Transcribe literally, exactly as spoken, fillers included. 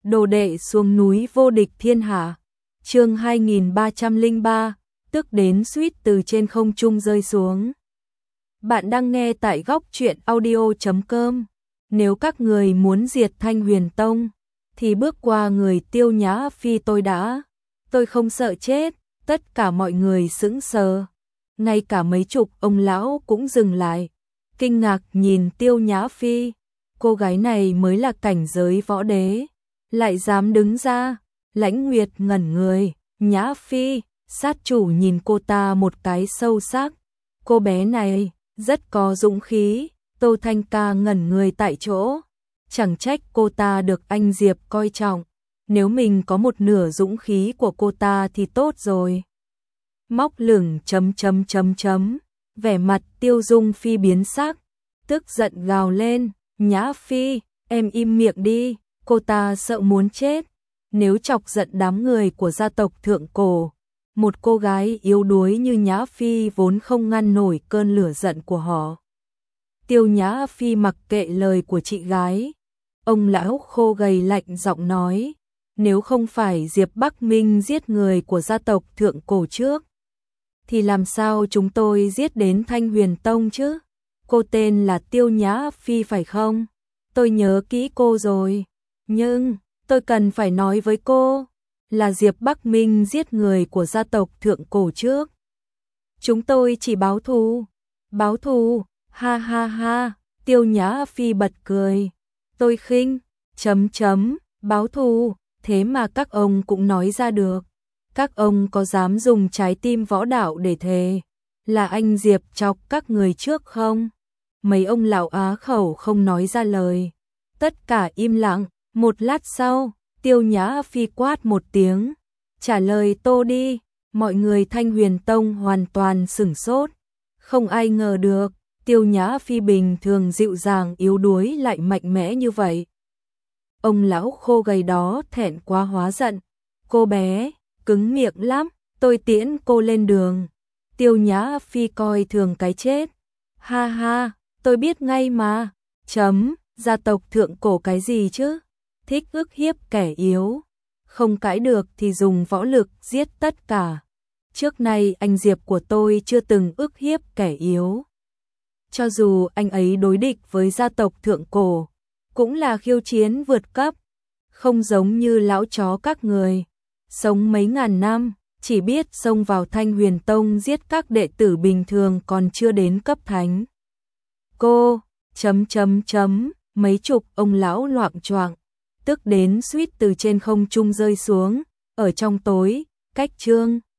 Đồ đệ xuống núi vô địch thiên hạ. Chương hai nghìn ba trăm lẻ ba, tức đến suýt từ trên không trung rơi xuống. Bạn đang nghe tại góc truyện audio chấm com. Nếu các người muốn diệt Thanh Huyền Tông thì bước qua người Tiêu Nhã Phi tôi đã. Tôi không sợ chết. Tất cả mọi người sững sờ. Ngay cả mấy chục ông lão cũng dừng lại, kinh ngạc nhìn Tiêu Nhã Phi. Cô gái này mới là cảnh giới võ đế, lại dám đứng ra. Lãnh Nguyệt ngẩn người. Nhã Phi, sát chủ nhìn cô ta một cái sâu sắc. Cô bé này rất có dũng khí. Tô Thanh Ca ngẩn người tại chỗ. Chẳng trách cô ta được anh Diệp coi trọng. Nếu mình có một nửa dũng khí của cô ta thì tốt rồi. Móc lửng chấm chấm chấm chấm. Vẻ mặt Tiêu Dung Phi biến sắc, tức giận gào lên. Nhã Phi, em im miệng đi. Cô ta sợ muốn chết. Nếu chọc giận đám người của gia tộc Thượng Cổ, một cô gái yếu đuối như Nhã Phi vốn không ngăn nổi cơn lửa giận của họ. Tiêu Nhã Phi mặc kệ lời của chị gái. Ông lão khô gầy lạnh giọng nói, nếu không phải Diệp Bắc Minh giết người của gia tộc Thượng Cổ trước, thì làm sao chúng tôi giết đến Thanh Huyền Tông chứ? Cô tên là Tiêu Nhã Phi phải không? Tôi nhớ kỹ cô rồi. Nhưng, tôi cần phải nói với cô, là Diệp Bắc Minh giết người của gia tộc Thượng Cổ trước. Chúng tôi chỉ báo thù. Báo thù, ha ha ha, Tiêu Nhã Phi bật cười. Tôi khinh, chấm chấm, báo thù, thế mà các ông cũng nói ra được. Các ông có dám dùng trái tim võ đạo để thề là anh Diệp chọc các người trước không? Mấy ông lão á khẩu không nói ra lời. Tất cả im lặng. Một lát sau, Tiêu Nhã Phi quát một tiếng. Trả lời tô đi. Mọi người Thanh Huyền Tông hoàn toàn sửng sốt. Không ai ngờ được, Tiêu Nhã Phi bình thường dịu dàng yếu đuối lại mạnh mẽ như vậy. Ông lão khô gầy đó thẹn quá hóa giận. Cô bé, cứng miệng lắm, tôi tiễn cô lên đường. Tiêu Nhã Phi coi thường cái chết. Ha ha, tôi biết ngay mà. Chấm, gia tộc Thượng Cổ cái gì chứ? Thích ức hiếp kẻ yếu. Không cãi được thì dùng võ lực giết tất cả. Trước nay anh Diệp của tôi chưa từng ức hiếp kẻ yếu. Cho dù anh ấy đối địch với gia tộc Thượng Cổ, cũng là khiêu chiến vượt cấp. Không giống như lão chó các người, sống mấy ngàn năm, chỉ biết xông vào Thanh Huyền Tông giết các đệ tử bình thường còn chưa đến cấp thánh. Cô, chấm chấm chấm, mấy chục ông lão loạng choạng, tức đến suýt từ trên không trung rơi xuống. Ở trong tối, cách Trương